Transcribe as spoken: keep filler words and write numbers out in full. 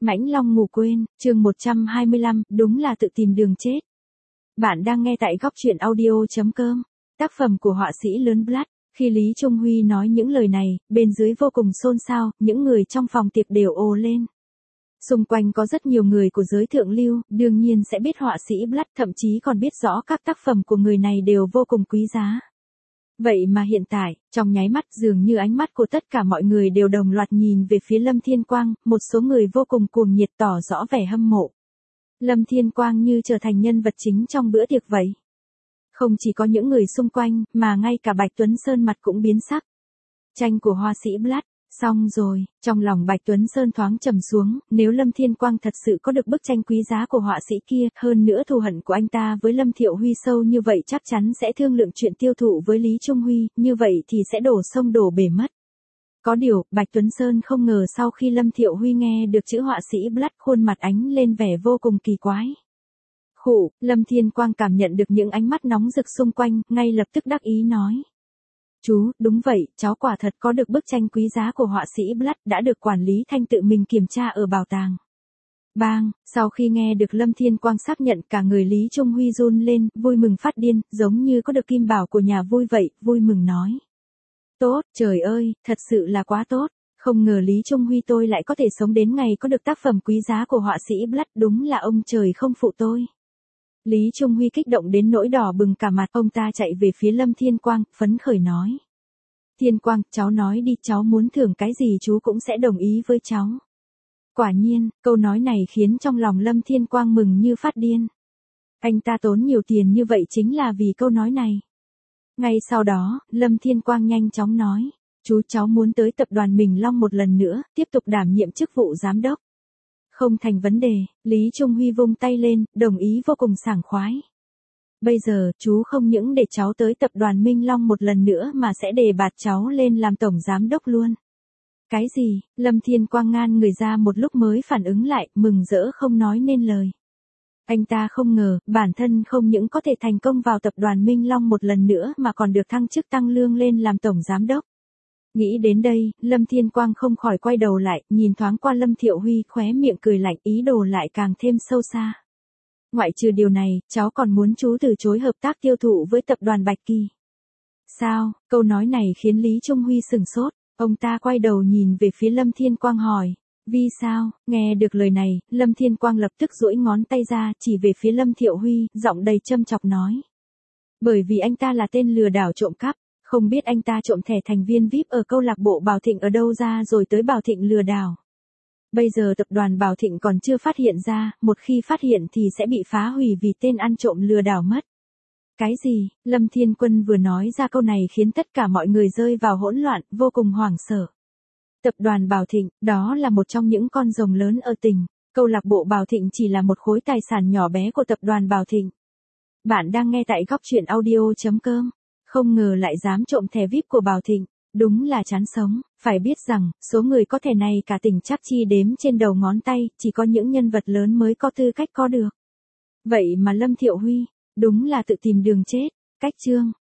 Mãnh Long ngủ quên, chương một trăm hai mươi lăm, đúng là tự tìm đường chết. Bạn đang nghe tại góc truyện audio.com. Tác phẩm của họa sĩ Lớn Blood. Khi Lý Trung Huy nói những lời này, bên dưới vô cùng xôn xao, những người trong phòng tiệc đều ồ lên. Xung quanh có rất nhiều người của giới thượng lưu, đương nhiên sẽ biết họa sĩ Blood, thậm chí còn biết rõ các tác phẩm của người này đều vô cùng quý giá. Vậy mà hiện tại, trong nháy mắt dường như ánh mắt của tất cả mọi người đều đồng loạt nhìn về phía Lâm Thiên Quang, một số người vô cùng cuồng nhiệt tỏ rõ vẻ hâm mộ. Lâm Thiên Quang như trở thành nhân vật chính trong bữa tiệc vậy. Không chỉ có những người xung quanh, mà ngay cả Bạch Tuấn Sơn mặt cũng biến sắc. Tranh của họa sĩ Blood, xong rồi, trong lòng Bạch Tuấn Sơn thoáng trầm xuống, nếu Lâm Thiên Quang thật sự có được bức tranh quý giá của họa sĩ kia, hơn nữa thù hận của anh ta với Lâm Thiệu Huy sâu như vậy chắc chắn sẽ thương lượng chuyện tiêu thụ với Lý Trung Huy, như vậy thì sẽ đổ sông đổ bể mất. Có điều, Bạch Tuấn Sơn không ngờ sau khi Lâm Thiệu Huy nghe được chữ họa sĩ Blood, khuôn mặt ánh lên vẻ vô cùng kỳ quái. Khụ, Lâm Thiên Quang cảm nhận được những ánh mắt nóng rực xung quanh, ngay lập tức đắc ý nói. Chú, đúng vậy, cháu quả thật có được bức tranh quý giá của họa sĩ Blood, đã được quản lý Thanh tự mình kiểm tra ở bảo tàng. Bang, sau khi nghe được Lâm Thiên Quang xác nhận, cả người Lý Trung Huy run lên, vui mừng phát điên, giống như có được kim bảo của nhà vui vậy, vui mừng nói. Tốt, trời ơi, thật sự là quá tốt, không ngờ Lý Trung Huy tôi lại có thể sống đến ngày có được tác phẩm quý giá của họa sĩ Blood, đúng là ông trời không phụ tôi. Lý Trung Huy kích động đến nỗi đỏ bừng cả mặt, ông ta chạy về phía Lâm Thiên Quang, phấn khởi nói. Thiên Quang, cháu nói đi, cháu muốn thưởng cái gì chú cũng sẽ đồng ý với cháu. Quả nhiên, câu nói này khiến trong lòng Lâm Thiên Quang mừng như phát điên. Anh ta tốn nhiều tiền như vậy chính là vì câu nói này. Ngay sau đó, Lâm Thiên Quang nhanh chóng nói, chú cháu muốn tới tập đoàn Mình Long một lần nữa, tiếp tục đảm nhiệm chức vụ giám đốc. Không thành vấn đề, Lý Trung Huy vung tay lên, đồng ý vô cùng sảng khoái. Bây giờ, chú không những để cháu tới tập đoàn Minh Long một lần nữa mà sẽ đề bạt cháu lên làm tổng giám đốc luôn. Cái gì? Lâm Thiên Quang ngan người ra một lúc mới phản ứng lại, mừng rỡ không nói nên lời. Anh ta không ngờ, bản thân không những có thể thành công vào tập đoàn Minh Long một lần nữa mà còn được thăng chức tăng lương lên làm tổng giám đốc. Nghĩ đến đây, Lâm Thiên Quang không khỏi quay đầu lại, nhìn thoáng qua Lâm Thiệu Huy, khóe miệng cười lạnh, ý đồ lại càng thêm sâu xa. Ngoại trừ điều này, cháu còn muốn chú từ chối hợp tác tiêu thụ với tập đoàn Bạch Kỳ. Sao? Câu nói này khiến Lý Trung Huy sửng sốt, ông ta quay đầu nhìn về phía Lâm Thiên Quang hỏi. Vì sao? Nghe được lời này, Lâm Thiên Quang lập tức duỗi ngón tay ra, chỉ về phía Lâm Thiệu Huy, giọng đầy châm chọc nói. Bởi vì anh ta là tên lừa đảo trộm cắp. Không biết anh ta trộm thẻ thành viên vi ai pi ở câu lạc bộ Bảo Thịnh ở đâu ra rồi tới Bảo Thịnh lừa đảo. Bây giờ tập đoàn Bảo Thịnh còn chưa phát hiện ra, một khi phát hiện thì sẽ bị phá hủy vì tên ăn trộm lừa đảo mất. Cái gì? Lâm Thiên Quân vừa nói ra câu này khiến tất cả mọi người rơi vào hỗn loạn, vô cùng hoảng sợ. Tập đoàn Bảo Thịnh, đó là một trong những con rồng lớn ở tỉnh. Câu lạc bộ Bảo Thịnh chỉ là một khối tài sản nhỏ bé của tập đoàn Bảo Thịnh. Bạn đang nghe tại góc truyện audio.com. Không ngờ lại dám trộm thẻ vi ai pi của Bảo Thịnh, đúng là chán sống, phải biết rằng, số người có thẻ này cả tỉnh chắc chi đếm trên đầu ngón tay, chỉ có những nhân vật lớn mới có tư cách có được. Vậy mà Lâm Thiệu Huy, đúng là tự tìm đường chết, cách chương.